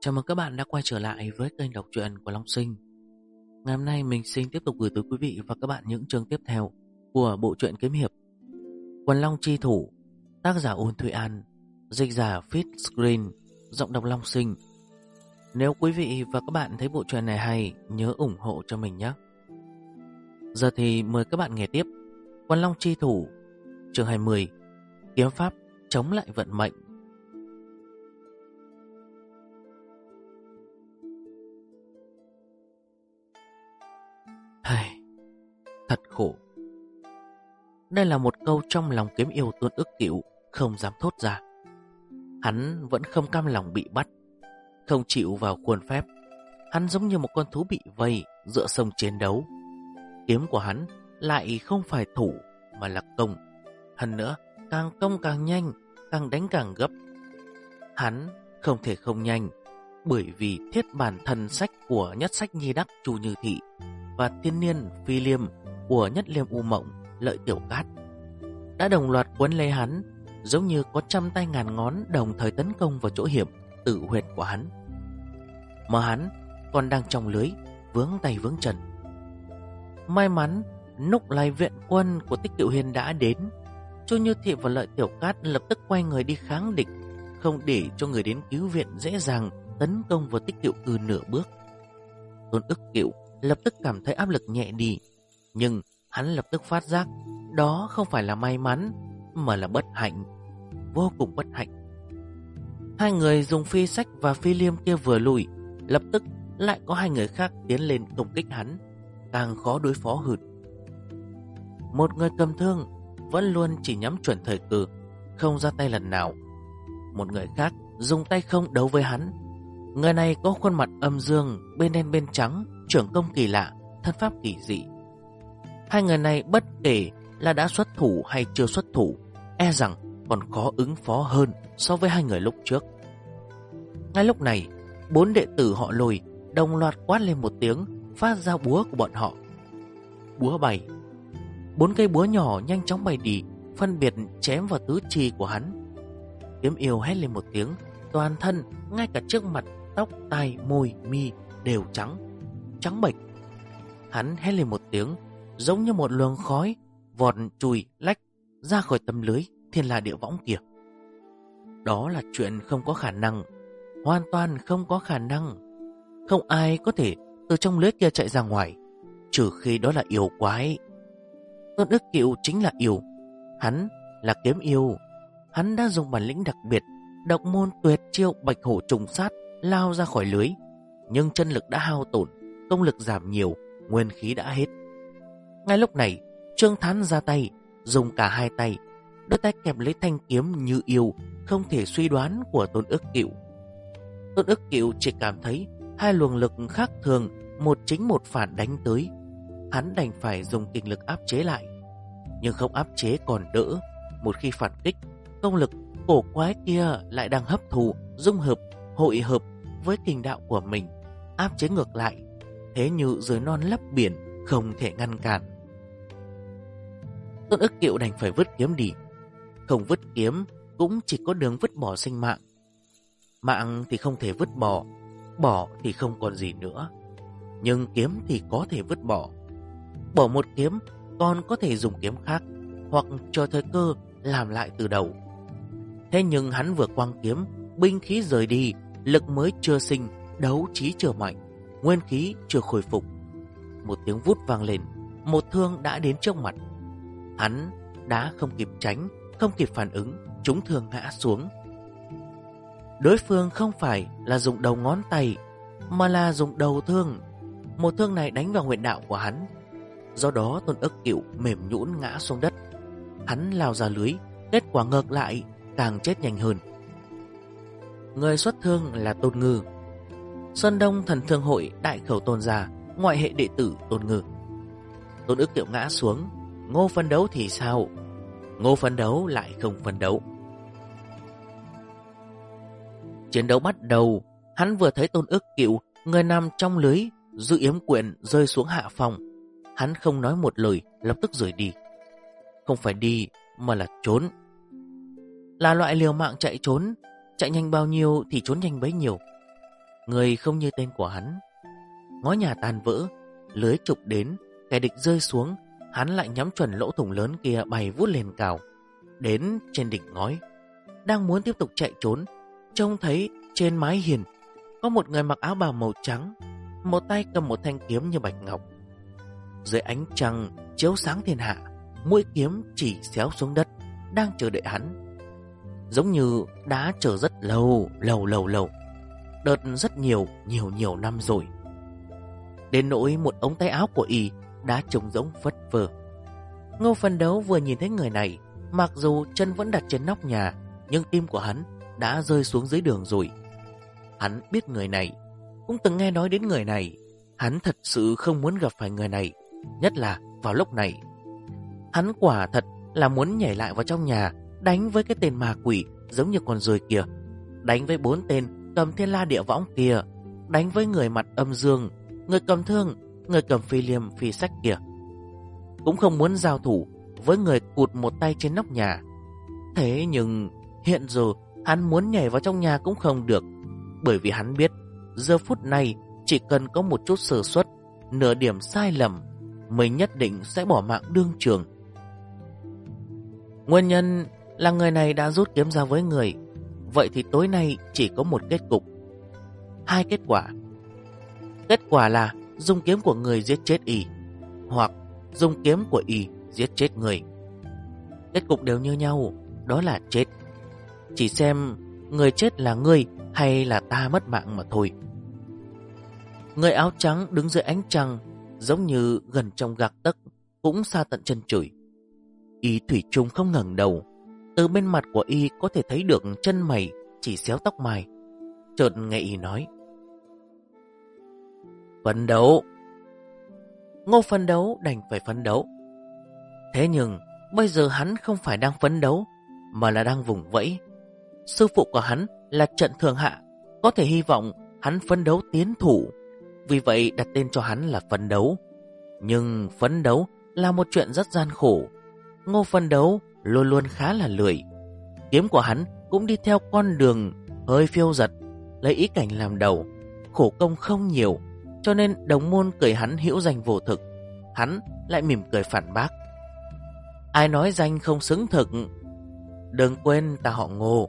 Chào mừng các bạn đã quay trở lại với kênh đọc truyện của Long Sinh. Ngày hôm nay mình xin tiếp tục gửi tới quý vị và các bạn những chương tiếp theo của bộ truyện kiếm hiệp Quần Long Chi Thủ, tác giả Ôn Thụy An, dịch giả Fit Screen, giọng đọc Long Sinh. Nếu quý vị và các bạn thấy bộ truyện này hay, nhớ ủng hộ cho mình nhé. Giờ thì mời các bạn nghe tiếp Quần Long Chi Thủ, chương 20, kiếm pháp chống lại vận mệnh. Thật khổ. Đây là một câu trong lòng kiếm yêu Tôn Ức Cửu không dám thốt ra. Hắn vẫn không cam lòng bị bắt, không chịu vào khuôn phép. Hắn giống như một con thú bị vây giữa sông chiến đấu. Kiếm của hắn lại không phải thủ mà là công. Hơn nữa, càng công càng nhanh, càng đánh càng gấp. Hắn không thể không nhanh, bởi vì thiết bản thần sách của Nhất Sách Nhi Đắc Chu Như Thị và Thiên Niên Phi Liêm của Nhất Liêm U Mộng Lợi Tiểu Cát đã đồng loạt quấn lấy hắn, giống như có trăm tay ngàn ngón đồng thời tấn công vào chỗ hiểm tử huyệt của hắn. Mà hắn còn đang trong lưới, vướng tay vướng chân. May mắn lúc này viện quân của Tích Cựu Hiên đã đến. Chu Như Thị và Lợi Tiểu Cát lập tức quay người đi kháng địch, không để cho người đến cứu viện dễ dàng tấn công vào Tích Cựu Cư nửa bước. Tôn Ức Cửu lập tức cảm thấy áp lực nhẹ đi, nhưng hắn lập tức phát giác đó không phải là may mắn mà là bất hạnh, vô cùng bất hạnh. Hai người dùng phi sách và phi liêm kia vừa lùi, lập tức lại có hai người khác tiến lên công kích hắn, càng khó đối phó hơn. Một người cầm thương vẫn luôn chỉ nhắm chuẩn thời cơ, không ra tay lần nào. Một người khác dùng tay không đấu với hắn. Người này có khuôn mặt âm dương, bên đen bên trắng, trưởng công kỳ lạ, thân pháp kỳ dị. Hai người này bất kể là đã xuất thủ hay chưa xuất thủ, e rằng còn khó ứng phó hơn so với hai người lúc trước. Ngay lúc này, 4 đệ tử họ Lôi đồng loạt quát lên một tiếng, phát ra búa của bọn họ. Búa bay. 4 cây búa nhỏ nhanh chóng bay đi, phân biệt chém vào tứ chi của hắn. Kiếm yêu hét lên một tiếng, toàn thân, ngay cả trước mặt, tóc, tai, môi, mi đều trắng bệch. Hắn hét lên một tiếng, giống như một luồng khói vọt chùi lách ra khỏi tấm lưới thiên la địa võng kia. Đó là chuyện không có khả năng, hoàn toàn không có khả năng. Không ai có thể từ trong lưới kia chạy ra ngoài, trừ khi đó là yêu quái. Tôn Ức Cửu chính là yêu. Hắn là kiếm yêu. Hắn đã dùng bản lĩnh đặc biệt, độc môn tuyệt chiêu Bạch Hổ Trùng Sát lao ra khỏi lưới, nhưng chân lực đã hao tổn, công lực giảm nhiều, nguyên khí đã hết. Ngay lúc này, Trương Thán ra tay, dùng cả hai tay, đôi tay kẹp lấy thanh kiếm như yêu, không thể suy đoán của Tôn Ức Cửu. Tôn Ức Cửu chỉ cảm thấy hai luồng lực khác thường, một chính một phản đánh tới. Hắn đành phải dùng kinh lực áp chế lại, nhưng không áp chế còn đỡ. Một khi phản kích, công lực cổ quái kia lại đang hấp thụ, dung hợp, hội hợp với kình đạo của mình, áp chế ngược lại, thế như dưới non lấp biển, không thể ngăn cản. Tôn Ức Cửu đành phải vứt kiếm đi. Không vứt kiếm cũng chỉ có đường vứt bỏ sinh mạng. Mạng thì không thể vứt bỏ, bỏ thì không còn gì nữa. Nhưng kiếm thì có thể vứt bỏ. Bỏ một kiếm còn có thể dùng kiếm khác, hoặc chờ thời cơ làm lại từ đầu. Thế nhưng hắn vừa quăng kiếm, binh khí rời đi, lực mới chưa sinh, đấu trí chưa mạnh, nguyên khí chưa khôi phục. Một tiếng vút vang lên, một thương đã đến trước mặt. Hắn đã không kịp tránh, không kịp phản ứng, trúng thương ngã xuống. Đối phương không phải là dùng đầu ngón tay, mà là dùng đầu thương. Một thương này đánh vào huyệt đạo của hắn. Do đó Tôn Ức Cửu mềm nhũn ngã xuống đất. Hắn lao ra lưới, kết quả ngược lại, càng chết nhanh hơn. Người xuất thương là Tôn Ngư, Sơn Đông Thần Thương Hội đại khẩu tôn gia, ngoại hệ đệ tử Tôn Ngư. Tôn Ức Cửu ngã xuống. Ngô phấn đấu thì sao? Ngô phấn đấu lại không phấn đấu. Chiến đấu bắt đầu. Hắn vừa thấy Tôn Ức Cửu, người nằm trong lưới giữ yếm quyển rơi xuống hạ phòng. Hắn không nói một lời, lập tức rời đi. Không phải đi mà là trốn. Là loại liều mạng chạy trốn, chạy nhanh bao nhiêu thì trốn nhanh bấy nhiêu. Người không như tên của hắn. Ngói nhà tan vỡ, lưới trục đến, kẻ địch rơi xuống, hắn lại nhắm chuẩn lỗ thủng lớn kia bay vút lên cao. Đến trên đỉnh ngói, đang muốn tiếp tục chạy trốn, trông thấy trên mái hiền có một người mặc áo bào màu trắng, một tay cầm một thanh kiếm như bạch ngọc. Dưới ánh trăng chiếu sáng thiên hạ, mũi kiếm chỉ xéo xuống đất, đang chờ đợi hắn. Giống như đã chờ rất lâu, đợt rất nhiều năm rồi. Đến nỗi một ống tay áo của y đã trống rỗng phất phơ. Ngô Phấn Đấu vừa nhìn thấy người này, mặc dù chân vẫn đặt trên nóc nhà, nhưng tim của hắn đã rơi xuống dưới đường rồi. Hắn biết người này, cũng từng nghe nói đến người này. Hắn thật sự không muốn gặp phải người này, nhất là vào lúc này. Hắn quả thật là muốn nhảy lại vào trong nhà, đánh với cái tên ma quỷ giống như con ruồi kia, đánh với 4 tên cầm thiên la địa võng kia, đánh với người mặt âm dương, người cầm thương, người cầm phi liêm phi sách kia. Cũng không muốn giao thủ với người cụt một tay trên nóc nhà. Thế nhưng hiện giờ hắn muốn nhảy vào trong nhà cũng không được, bởi vì hắn biết giờ phút này chỉ cần có một chút sơ suất, nửa điểm sai lầm, mình nhất định sẽ bỏ mạng đương trường. Nguyên nhân là người này đã rút kiếm ra với người. Vậy thì tối nay chỉ có một kết cục, 2 kết quả. Kết quả là dùng kiếm của người giết chết y, hoặc dùng kiếm của y giết chết người. Kết cục đều như nhau, đó là chết. Chỉ xem người chết là ngươi hay là ta mất mạng mà thôi. Người áo trắng đứng dưới ánh trăng, giống như gần trong gạc tấc, cũng xa tận chân trời. Y thủy chung không ngẩng đầu. Từ bên mặt của y có thể thấy được chân mày chỉ xéo tóc mai. Chợt nghe y nói: phấn đấu. Ngô Phấn Đấu đành phải phấn đấu. Thế nhưng bây giờ hắn không phải đang phấn đấu, mà là đang vùng vẫy. Sư phụ của hắn là Trận Thường Hạ, có thể hy vọng hắn phấn đấu tiến thủ, vì vậy đặt tên cho hắn là Phấn Đấu. Nhưng phấn đấu là một chuyện rất gian khổ. Ngô Phấn Đấu luôn luôn khá là lười. Kiếm của hắn cũng đi theo con đường hơi phiêu dật, lấy ý cảnh làm đầu, khổ công không nhiều, cho nên đồng môn cười hắn hữu danh vô thực. Hắn lại mỉm cười phản bác: ai nói danh không xứng thực, đừng quên ta họ Ngô.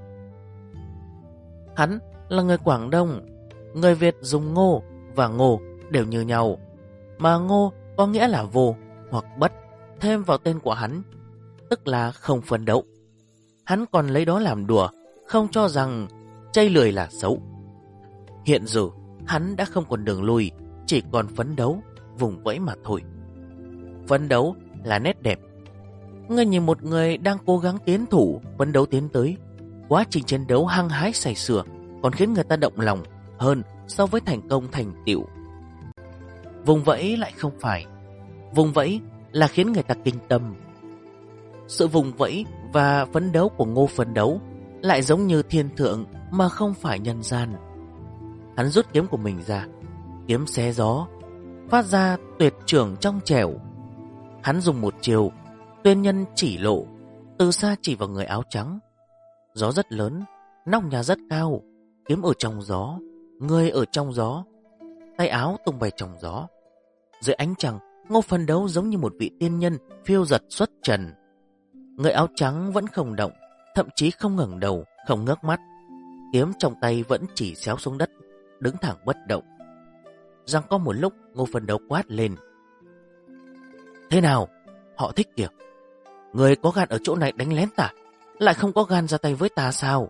Hắn là người Quảng Đông, người Việt dùng Ngô và Ngô đều như nhau, mà Ngô có nghĩa là vô hoặc bất, thêm vào tên của hắn, tức là không phấn đấu. Hắn còn lấy đó làm đùa, không cho rằng chây lười là xấu. Hiện giờ hắn đã không còn đường lui, chỉ còn phấn đấu, vùng vẫy mà thôi. Phấn đấu là nét đẹp. Ngươi nhìn một người đang cố gắng tiến thủ, phấn đấu tiến tới, quá trình chiến đấu hăng hái say sưa, còn khiến người ta động lòng hơn so với thành công thành tựu. Vùng vẫy lại không phải. Vùng vẫy là khiến người ta kinh tâm. Sự vùng vẫy và phấn đấu của Ngô Phấn Đấu lại giống như thiên thượng mà không phải nhân gian. Hắn rút kiếm của mình ra, kiếm xé gió, phát ra tuyệt trưởng trong trẻo. Hắn dùng một chiều tuyên nhân chỉ lộ, từ xa chỉ vào người áo trắng. Gió rất lớn, nóc nhà rất cao, kiếm ở trong gió, người ở trong gió, tay áo tung bay trong gió. Dưới ánh trăng, Ngô Phấn Đấu giống như một vị tiên nhân phiêu giật xuất trần. Người áo trắng vẫn không động, thậm chí không ngẩng đầu, không ngước mắt. Kiếm trong tay vẫn chỉ xéo xuống đất, đứng thẳng bất động. Giằng có một lúc, Ngô Phấn Đấu quát lên: thế nào? Họ thích kìa. Người có gan ở chỗ này đánh lén ta, lại không có gan ra tay với ta sao?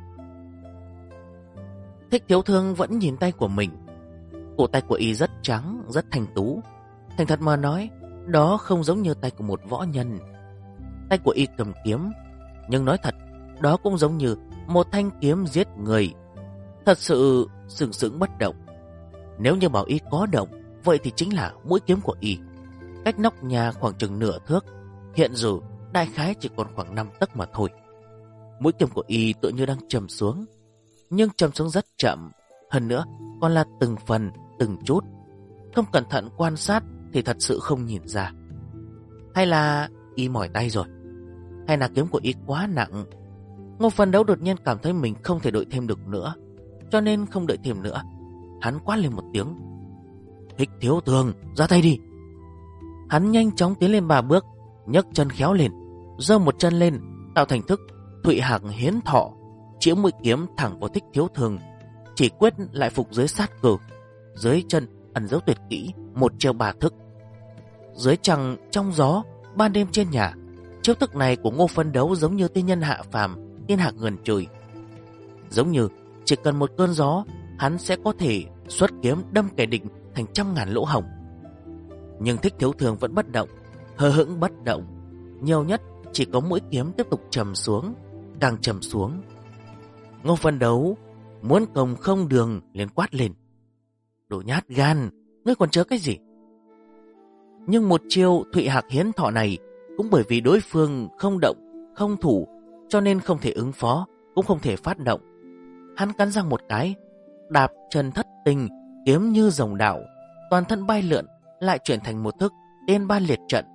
Thích Thiếu Thương vẫn nhìn tay của mình. Cổ tay của y rất trắng, rất thanh tú. Thành thật mà nói, đó không giống như tay của một võ nhân. Tay của y cầm kiếm, nhưng nói thật, đó cũng giống như một thanh kiếm giết người, thật sự sừng sững bất động. Nếu như bảo y có động, vậy thì chính là mũi kiếm của y, cách nóc nhà khoảng chừng nửa thước, hiện giờ đại khái chỉ còn khoảng 5 tấc mà thôi. Mũi kiếm của y tựa như đang chầm xuống, nhưng chầm xuống rất chậm, hơn nữa còn là từng phần, từng chút. Không cẩn thận quan sát thì thật sự không nhìn ra. Hay là y mỏi tay rồi, hay là kiếm của y quá nặng. Ngô Phấn Đấu đột nhiên cảm thấy mình không thể đội thêm được nữa, cho nên không đợi thêm nữa, hắn quát lên một tiếng: Thích Thiếu Thường, ra tay đi! Hắn nhanh chóng tiến lên 3 bước, nhấc chân khéo lên, giơ một chân lên, tạo thành thức Thụy Hạc Hiến Thọ, chĩa mũi kiếm thẳng vào Thích Thiếu Thường. Chỉ quyết lại phục dưới sát cờ, dưới chân ẩn dấu tuyệt kỹ, một chiêu 3 thức. Dưới trăng trong gió, ban đêm trên nhà, chiêu thức này của Ngô Phấn Đấu giống như tiên nhân hạ phàm, thiên hạ gần trời. Giống như chỉ cần một cơn gió, hắn sẽ có thể xuất kiếm đâm kẻ địch thành trăm ngàn lỗ hổng. Nhưng Thích Thiếu Thường vẫn bất động, hờ hững bất động, nhiều nhất chỉ có mũi kiếm tiếp tục trầm xuống, càng trầm xuống. Ngô Phấn Đấu muốn công không đường liền quát lên: Đồ nhát gan, ngươi còn chờ cái gì? Nhưng một chiêu Thụy Hạc Hiến Thọ này cũng bởi vì đối phương không động, không thủ, cho nên không thể ứng phó, cũng không thể phát động. Hắn cắn răng một cái, đạp chân thất tình, kiếm như rồng đạo, toàn thân bay lượn, lại chuyển thành một thức Tiên Ban Liệt Trận.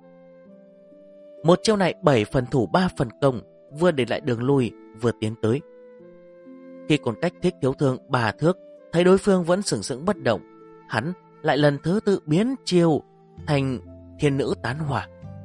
Một chiêu này 7 phần thủ 3 phần công, vừa để lại đường lui, vừa tiến tới. Khi còn cách Thích Thiếu Thường 3 thước, thấy đối phương vẫn sừng sững bất động, hắn lại lần thứ tự biến chiêu thành Thiên Nữ Tán Hỏa.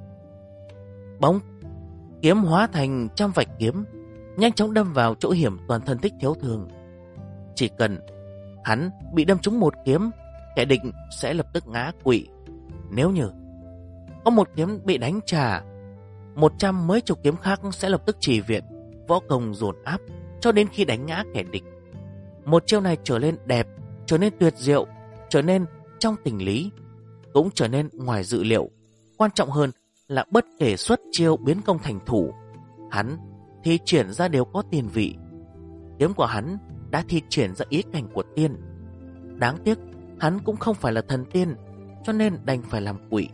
Bóng kiếm hóa thành trăm vạch kiếm, nhanh chóng đâm vào chỗ hiểm toàn thân Thích Thiếu Thường. Chỉ cần hắn bị đâm trúng một kiếm, kẻ địch sẽ lập tức ngã quỵ. Nếu như có một kiếm bị đánh trả, 100 mấy chục kiếm khác sẽ lập tức trì viện, võ công dồn áp cho đến khi đánh ngã kẻ địch. Một chiêu này trở nên đẹp, trở nên tuyệt diệu, trở nên trong tình lý, cũng trở nên ngoài dự liệu. Quan trọng hơn là bất kể xuất chiêu biến công thành thủ, hắn thi triển ra đều có tiền vị. Kiếm của hắn đã thi triển ra ý cảnh của tiên. Đáng tiếc hắn cũng không phải là thần tiên, cho nên đành phải làm quỷ.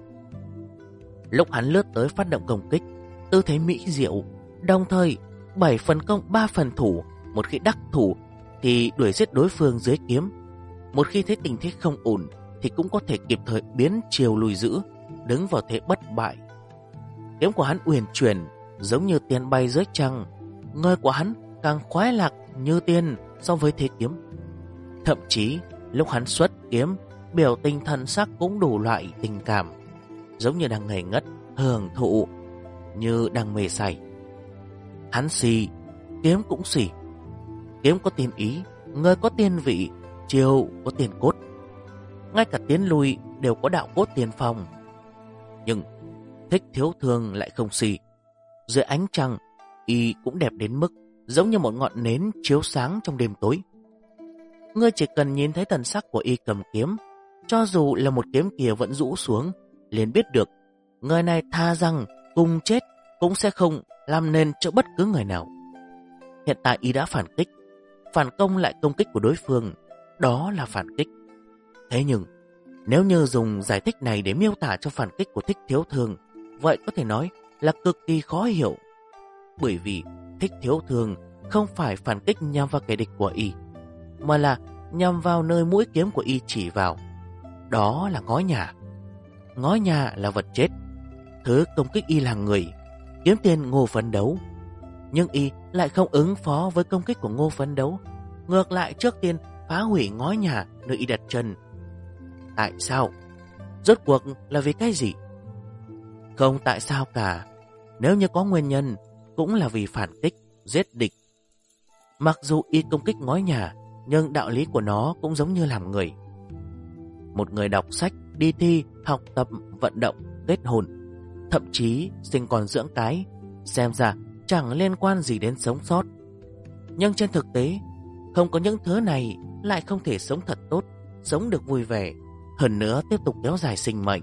Lúc hắn lướt tới phát động công kích, tư thế mỹ diệu, đồng thời 7 phần công 3 phần thủ. Một khi đắc thủ thì đuổi giết đối phương dưới kiếm, một khi thấy tình thế không ổn thì cũng có thể kịp thời biến chiều lùi giữ, đứng vào thế bất bại. Kiếm của hắn uyển chuyển, giống như tiên bay dưới trăng. Người của hắn càng khoái lạc như tiên so với thế kiếm. Thậm chí lúc hắn xuất kiếm, biểu tình thần sắc cũng đủ loại tình cảm, giống như đang ngây ngất, hưởng thụ, như đang mê say. Hắn xì, kiếm cũng xì. Kiếm có tiên ý, người có tiên vị, chiêu có tiên cốt. Ngay cả tiến lui đều có đạo cốt tiên phong. Nhưng Thích Thiếu Thường lại không xì. Dưới ánh trăng, y cũng đẹp đến mức giống như một ngọn nến chiếu sáng trong đêm tối. Ngươi chỉ cần nhìn thấy thần sắc của y cầm kiếm, cho dù là một kiếm kia vẫn rũ xuống, liền biết được người này tha rằng cùng chết cũng sẽ không làm nên cho bất cứ người nào. Hiện tại y đã phản kích, phản công lại công kích của đối phương, đó là phản kích. Thế nhưng nếu như dùng giải thích này để miêu tả cho phản kích của Thích Thiếu Thường, vậy có thể nói là cực kỳ khó hiểu. Bởi vì Thích Thiếu Thường không phải phản kích nhằm vào kẻ địch của y, mà là nhằm vào nơi mũi kiếm của y chỉ vào. Đó là ngói nhà. Ngói nhà là vật chết. Thứ công kích y là người, kiếm tiền Ngô Phấn Đấu. Nhưng y lại không ứng phó với công kích của Ngô Phấn Đấu, ngược lại trước tiên phá hủy ngói nhà nơi y đặt chân. Tại sao? Rốt cuộc là vì cái gì? Không tại sao cả. Nếu như có nguyên nhân, cũng là vì phản kích, giết địch. Mặc dù y công kích ngói nhà, nhưng đạo lý của nó cũng giống như làm người. Một người đọc sách, đi thi, học tập, vận động, kết hôn, thậm chí sinh con dưỡng cái, xem ra chẳng liên quan gì đến sống sót. Nhưng trên thực tế, không có những thứ này lại không thể sống thật tốt, sống được vui vẻ, hơn nữa tiếp tục kéo dài sinh mệnh.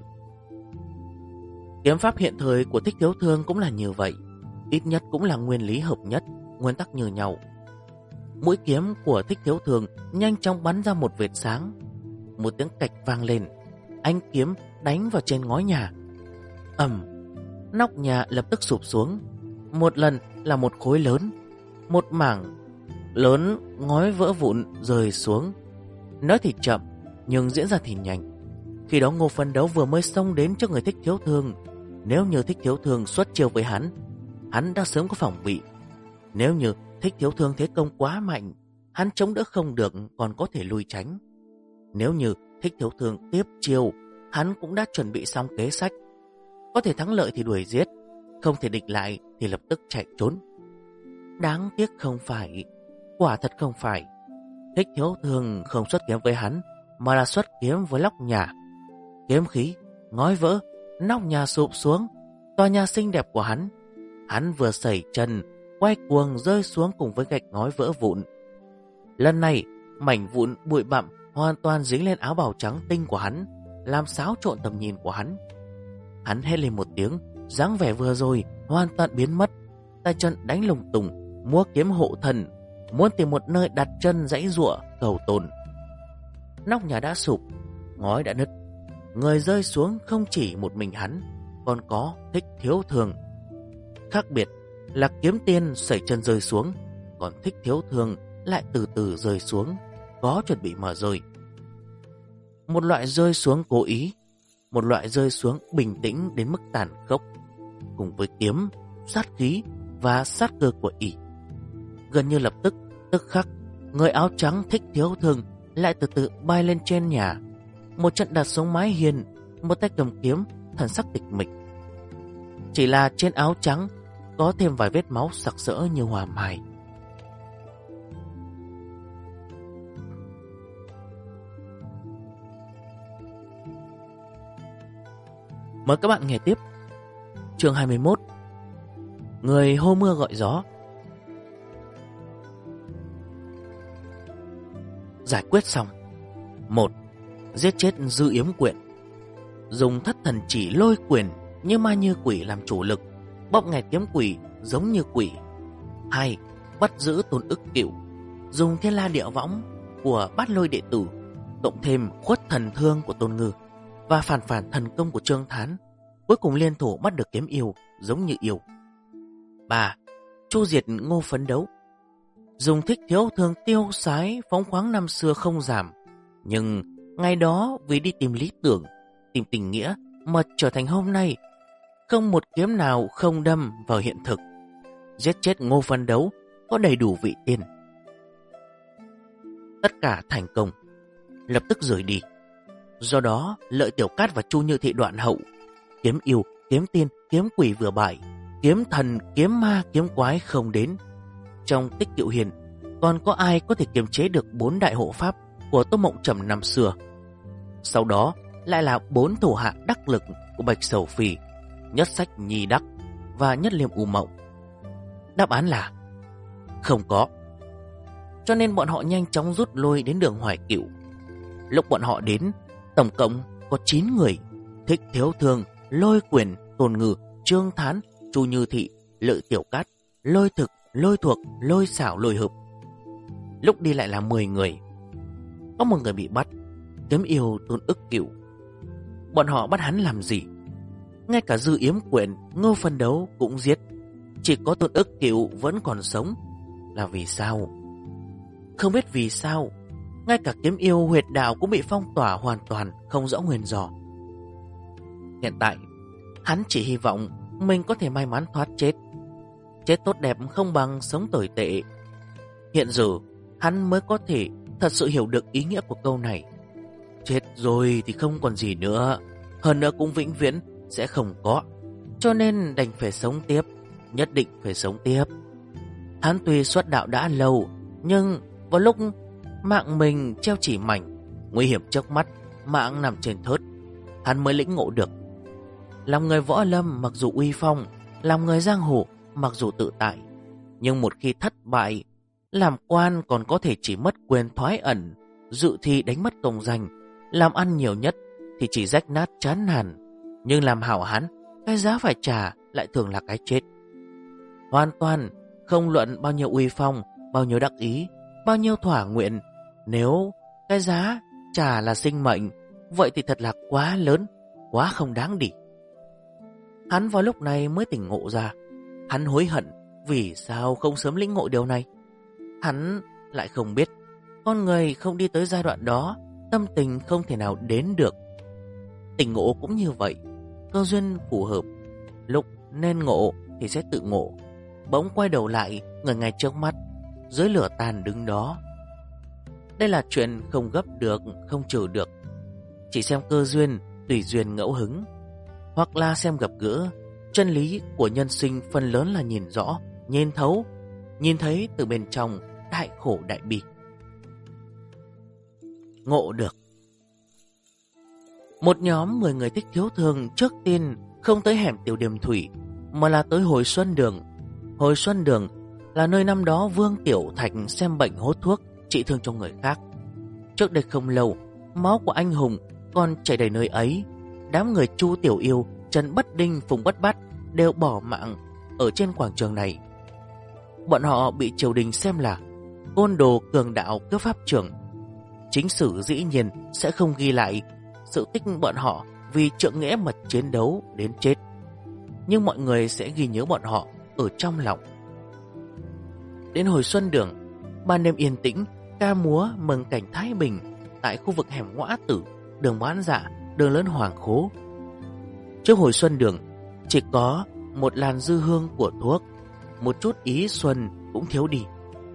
Kiếm pháp hiện thời của Thích Thiếu Thường cũng là như vậy, ít nhất cũng là nguyên lý hợp nhất, nguyên tắc như nhau. Mũi kiếm của Thích Thiếu Thường nhanh chóng bắn ra một vệt sáng. Một tiếng cạch vang lên, ánh kiếm đánh vào trên ngói nhà. Ầm, nóc nhà lập tức sụp xuống. Một lần là một khối lớn, một mảng lớn ngói vỡ vụn rơi xuống. Nói thì chậm, nhưng diễn ra thì nhanh. Khi đó Ngô Phấn Đấu vừa mới xông đến trước người Thích Thiếu Thường. Nếu như Thích Thiếu Thường xuất chiêu với hắn đã sớm có phòng bị. Nếu như Thích Thiếu Thường thế công quá mạnh, hắn chống đỡ không được còn có thể lui tránh. Nếu như Thích Thiếu Thương tiếp chiêu, hắn cũng đã chuẩn bị xong kế sách. Có thể thắng lợi thì đuổi giết, không thể địch lại thì lập tức chạy trốn. Đáng tiếc không phải, quả thật không phải. Thích Thiếu Thương không xuất kiếm với hắn, mà là xuất kiếm với Lóc Nhà. Kiếm khí, ngói vỡ, nóc nhà sụp xuống. Tòa nhà xinh đẹp của hắn vừa sẩy chân, quay cuồng rơi xuống cùng với gạch ngói vỡ vụn. Lần này, mảnh vụn bụi bặm hoàn toàn dính lên áo bào trắng tinh của hắn, làm xáo trộn tầm nhìn của hắn. Hắn hét lên một tiếng, dáng vẻ vừa rồi hoàn toàn biến mất, tay chân đánh lùng tùng, múa kiếm hộ thần, muốn tìm một nơi đặt chân giãy giụa cầu tồn. Nóc nhà đã sụp, ngói đã nứt, người rơi xuống không chỉ một mình hắn, còn có Thích Thiếu Thương. Khác biệt là Kiếm Tiên sẩy chân rơi xuống, còn Thích Thiếu Thương lại từ từ rơi xuống, có chuẩn bị mà rơi. Một loại rơi xuống cố ý, một loại rơi xuống bình tĩnh đến mức tàn khốc, cùng với kiếm, sát khí và sát cơ của ỷ. Gần như lập tức, tức khắc, người áo trắng Thích Thiếu Thương lại từ từ bay lên trên nhà. Một trận đặt xuống mái hiên, một tay cầm kiếm, thần sắc tịch mịch. Chỉ là trên áo trắng có thêm vài vết máu sặc sỡ như hoa mai. Mời các bạn nghe tiếp. Chương 21. Người hô mưa gọi gió. Giải quyết xong. 1. Giết chết Dư Yếm Quyện. Dùng thất thần chỉ lôi quyền như ma như quỷ làm chủ lực, bóp nghẹt kiếm quỷ giống như quỷ. 2. Bắt giữ Tôn Ức Cựu. Dùng Thiên La Địa Võng của Bát Lôi đệ tử, cộng thêm Khuất Thần Thương của Tôn Ngư và phản thần công của Trương Thán, cuối cùng liên thủ bắt được kiếm yêu giống như yêu. 3. Chu diệt Ngô Phấn Đấu. Dùng Thích Thiếu Thương tiêu sái phóng khoáng năm xưa không giảm, nhưng ngày đó vì đi tìm lý tưởng, tìm tình nghĩa mà trở thành hôm nay, không một kiếm nào không đâm vào hiện thực. Giết chết Ngô Phấn Đấu có đầy đủ vị tiên. Tất cả thành công, lập tức rời đi. Do đó, Lợi Tiểu Cát và Chu Như Thị đoạn hậu. Kiếm yêu, kiếm tiên, kiếm quỷ vừa bại, kiếm thần, kiếm ma, kiếm quái không đến. Trong Tích Cựu Hiền, còn có ai có thể kiềm chế được 4 đại hộ pháp của Tô Mộng Trầm năm xưa? Sau đó lại là 4 thủ hạ đắc lực của Bạch Sầu Phi, Nhất Sách Nhi Đắc và Nhất Liêm U Mộng. Đáp án là không có. Cho nên bọn họ nhanh chóng rút lui đến đường Hoài Cựu. Lúc bọn họ đến, tổng cộng có 9 người: Thích Thiếu Thương, Lôi Quyền, Tôn Ngư, Trương Thán, Chu Như Thị, Lợi Tiểu Cát, Lôi Thực, Lôi Thuộc, Lôi Xảo, Lôi Hực. Lúc đi lại là 10 người. Có một người bị bắt, kiếm yêu Tôn Ức Cựu. Bọn họ bắt hắn làm gì? Ngay cả Dư Yếm Quyện, Ngô Phấn Đấu cũng giết, chỉ có Tôn Ức Cựu vẫn còn sống. Là vì sao? Không biết vì sao, ngay cả kiếm yêu huyệt đạo cũng bị phong tỏa hoàn toàn, không rõ nguyên do. Hiện tại, hắn chỉ hy vọng mình có thể may mắn thoát chết. Chết tốt đẹp không bằng sống tồi tệ. Hiện giờ, hắn mới có thể thật sự hiểu được ý nghĩa của câu này. Chết rồi thì không còn gì nữa, hơn nữa cũng vĩnh viễn sẽ không có. Cho nên đành phải sống tiếp, nhất định phải sống tiếp. Hắn tuy xuất đạo đã lâu, nhưng vào lúc mạng mình treo chỉ mảnh, nguy hiểm trước mắt, mạng nằm trên thớt, hắn mới lĩnh ngộ được. Làm người võ lâm mặc dù uy phong, làm người giang hồ mặc dù tự tại, nhưng một khi thất bại, làm quan còn có thể chỉ mất quyền thoái ẩn, dự thi đánh mất công danh, làm ăn nhiều nhất thì chỉ rách nát chán nản. Nhưng làm hảo hán, cái giá phải trả lại thường là cái chết. Hoàn toàn không luận bao nhiêu uy phong, bao nhiêu đắc ý, bao nhiêu thỏa nguyện, nếu cái giá trả là sinh mệnh, vậy thì thật là quá lớn, quá không đáng đi. Hắn vào lúc này mới tỉnh ngộ ra. Hắn hối hận vì sao không sớm lĩnh ngộ điều này. Hắn lại không biết, con người không đi tới giai đoạn đó, tâm tình không thể nào đến được. Tỉnh ngộ cũng như vậy, cơ duyên phù hợp, lúc nên ngộ thì sẽ tự ngộ. Bỗng quay đầu lại, người ngay trước mắt, dưới lửa tàn đứng đó, Đây là chuyện không gấp được, không trừ được. Chỉ xem cơ duyên, tùy duyên ngẫu hứng, hoặc là xem gặp gỡ. Chân lý của nhân sinh phần lớn là nhìn rõ, nhìn thấu, nhìn thấy từ bên trong, đại khổ đại bi. Ngộ được. Một nhóm 10 người thích thiếu thường trước tiên không tới hẻm Tiểu Điềm Thủy, mà là tới Hồi Xuân Đường. Hồi Xuân Đường là nơi năm đó Vương Tiểu Thạch xem bệnh hốt thuốc, trị thương cho người khác. Trước đây không lâu, máu của anh hùng còn chảy đầy nơi ấy. Đám người Chu Tiểu Yêu, Trần Bất Đinh, Phùng Bất Bát đều bỏ mạng ở trên quảng trường này. Bọn họ bị triều đình xem là côn đồ cường đạo cướp pháp trưởng. Chính sử dĩ nhiên sẽ không ghi lại sự tích bọn họ vì trượng nghĩa mà chiến đấu đến chết, nhưng mọi người sẽ ghi nhớ bọn họ ở trong lòng. Đến Hồi Xuân Đường, ban đêm yên tĩnh, ca múa mừng cảnh thái bình tại khu vực hẻm Ngõa Tử, đường Bán Dạ, đường lớn Hoàng Khố. Trước Hồi Xuân Đường chỉ có một làn dư hương của thuốc, một chút ý xuân cũng thiếu đi.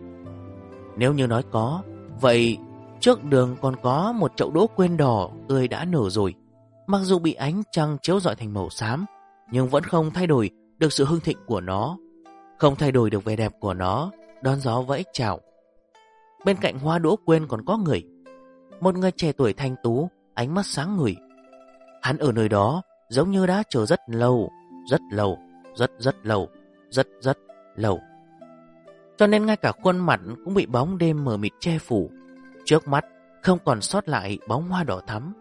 Nếu như nói có, vậy trước đường còn có một chậu đỗ quyên đỏ tươi đã nở rồi. Mặc dù bị ánh trăng chiếu rọi thành màu xám, nhưng vẫn không thay đổi được sự hưng thịnh của nó, không thay đổi được vẻ đẹp của nó, đón gió vẫy chào. Bên cạnh hoa đỗ quyên còn có người, một người trẻ tuổi thanh tú, ánh mắt sáng ngời. Hắn ở nơi đó giống như đã chờ rất lâu, rất lâu, rất lâu, rất lâu. Cho nên ngay cả khuôn mặt cũng bị bóng đêm mờ mịt che phủ. Trước mắt không còn sót lại bóng hoa đỏ thắm.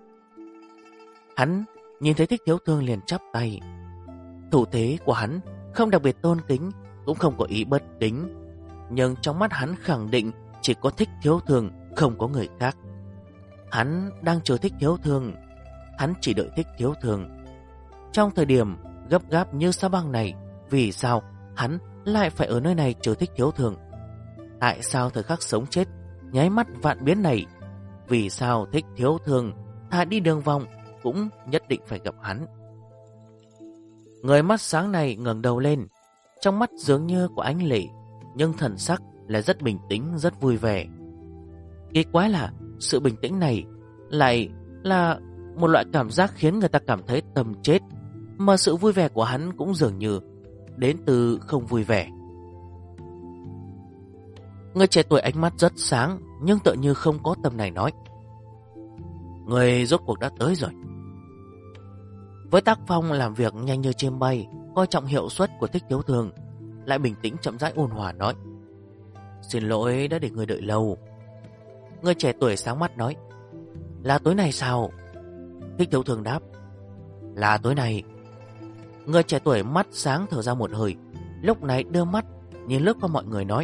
Hắn nhìn thấy Thích Thiếu Thương liền chắp tay. Thủ thế của hắn không đặc biệt tôn kính, cũng không có ý bất kính, nhưng trong mắt hắn khẳng định chỉ có Thích Thiếu Thương, không có người khác. Hắn đang chờ Thích Thiếu Thương, hắn chỉ đợi Thích Thiếu Thương. Trong thời điểm gấp gáp như sa băng này, vì sao hắn lại phải ở nơi này chờ Thích Thiếu Thương? Tại sao thời khắc sống chết nháy mắt vạn biến này, vì sao Thích Thiếu Thương thà đi đường vòng cũng nhất định phải gặp hắn? Người mắt sáng này ngẩng đầu lên, trong mắt dường như có ánh lệ, nhưng thần sắc là rất bình tĩnh, rất vui vẻ. Kỳ quái là sự bình tĩnh này lại là một loại cảm giác khiến người ta cảm thấy tâm chết, mà sự vui vẻ của hắn cũng dường như đến từ không vui vẻ. Người trẻ tuổi ánh mắt rất sáng, nhưng tựa như không có tâm này nói: người rốt cuộc đã tới rồi. Với tác phong làm việc nhanh như chim bay, coi trọng hiệu suất của Thích Thiếu Thương, lại bình tĩnh chậm rãi ôn hòa nói: xin lỗi đã để người đợi lâu. Người trẻ tuổi sáng mắt nói: là tối nay sao? Thích Thiếu Thương đáp: là tối nay. Người trẻ tuổi mắt sáng thở ra một hơi, lúc này đưa mắt nhìn lướt qua mọi người nói: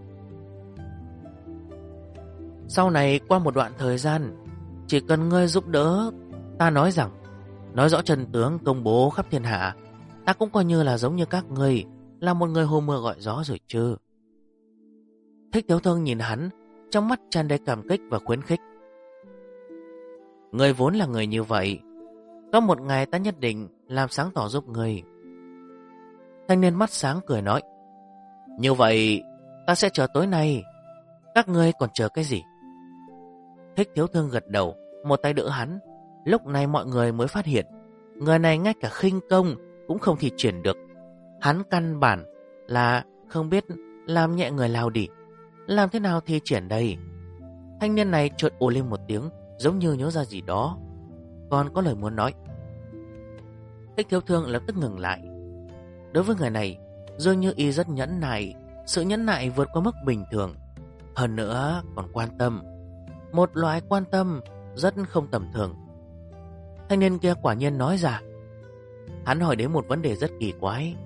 sau này qua một đoạn thời gian, chỉ cần ngươi giúp đỡ ta nói rõ chân tướng công bố khắp thiên hạ, ta cũng coi như là giống như các ngươi, là một người hô mưa gọi gió rồi chứ. Thích Thiếu Thương nhìn hắn, trong mắt tràn đầy cảm kích và khuyến khích: ngươi vốn là người như vậy, có một ngày ta nhất định làm sáng tỏ giúp ngươi. Thanh niên mắt sáng cười nói: như vậy ta sẽ chờ tối nay, các ngươi còn chờ cái gì? Thích Thiếu Thương gật đầu, một tay đỡ hắn. Lúc này mọi người mới phát hiện người này ngay cả khinh công cũng không thi triển được. Hắn căn bản là không biết làm nhẹ người lao đi, làm thế nào thi triển đây? Thanh niên này chợt ồ lên một tiếng, giống như nhớ ra gì đó, còn có lời muốn nói. Thích Thiếu Thương lập tức ngừng lại. Đối với người này, dường như y rất nhẫn nại, sự nhẫn nại vượt qua mức bình thường, hơn nữa còn quan tâm, một loại quan tâm rất không tầm thường. Thanh niên kia quả nhiên nói ra. Hắn hỏi đến một vấn đề rất kỳ quái: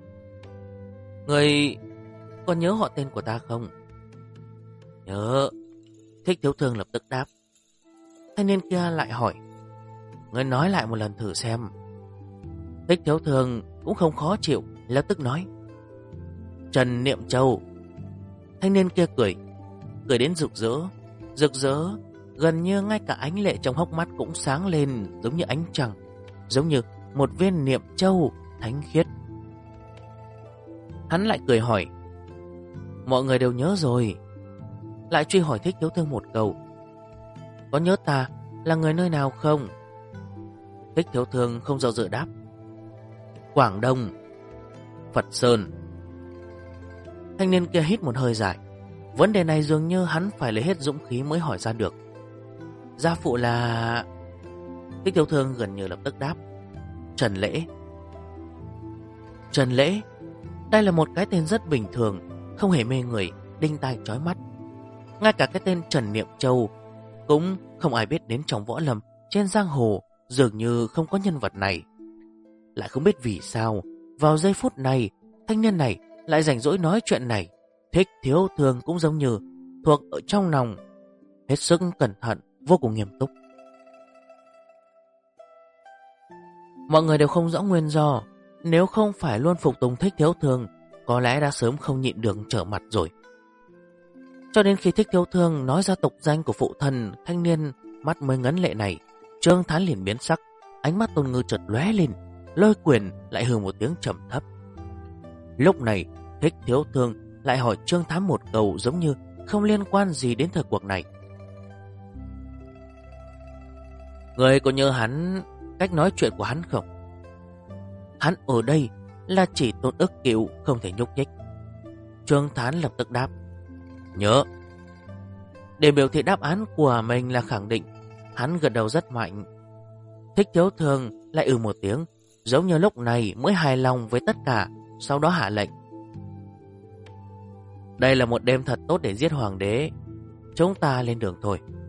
người còn nhớ họ tên của ta không? Nhớ. Thích Thiếu Thương lập tức đáp. Thanh niên kia lại hỏi: người nói lại một lần thử xem. Thích Thiếu Thương cũng không khó chịu, lập tức nói: Trần Niệm Châu. Thanh niên kia cười đến rực rỡ, gần như ngay cả ánh lệ trong hốc mắt cũng sáng lên giống như ánh trăng, giống như một viên niệm châu thánh khiết. Hắn lại cười hỏi: mọi người đều nhớ rồi, lại truy hỏi Thích Thiếu Thương một câu. Có nhớ ta là người nơi nào không? Thích Thiếu Thương không do dự đáp. Quảng Đông, Phật Sơn. Thanh niên kia hít một hơi dài. Vấn đề này dường như hắn phải lấy hết dũng khí mới hỏi ra được. Gia phụ là... Thích Thiếu Thương gần như lập tức đáp. Trần Lễ. Trần Lễ. Đây là một cái tên rất bình thường, không hề mê người, đinh tai chói mắt. Ngay cả cái tên Trần Niệm Châu cũng không ai biết đến trong võ lâm. Trên giang hồ dường như không có nhân vật này. Lại không biết vì sao vào giây phút này thanh niên này lại rảnh rỗi nói chuyện này. Thích Thiếu Thương cũng giống như thuộc ở trong lòng, hết sức cẩn thận, vô cùng nghiêm túc. Mọi người đều không rõ nguyên do. Nếu không phải luôn phục tùng Thích Thiếu Thương, có lẽ đã sớm không nhịn được trở mặt rồi. Cho đến khi Thích Thiếu Thương nói ra tục danh của phụ thân thanh niên mắt mới ngấn lệ này, Trương Thán liền biến sắc, ánh mắt Tôn Ngư chợt lóe lên, lôi quyền lại hừ một tiếng trầm thấp. Lúc này Thích Thiếu Thương lại hỏi Trương Thán một câu giống như không liên quan gì đến thời cuộc này. Người có nhớ hắn cách nói chuyện của hắn không? Hắn ở đây là chỉ Tôn Ức Cửu không thể nhúc nhích. Trương Thán lập tức đáp. Nhớ. Để biểu thị đáp án của mình là khẳng định, hắn gật đầu rất mạnh. Thích Thiếu Thương lại một tiếng, giống như lúc này mới hài lòng với tất cả, sau đó hạ lệnh. Đây là một đêm thật tốt để giết hoàng đế. Chúng ta lên đường thôi.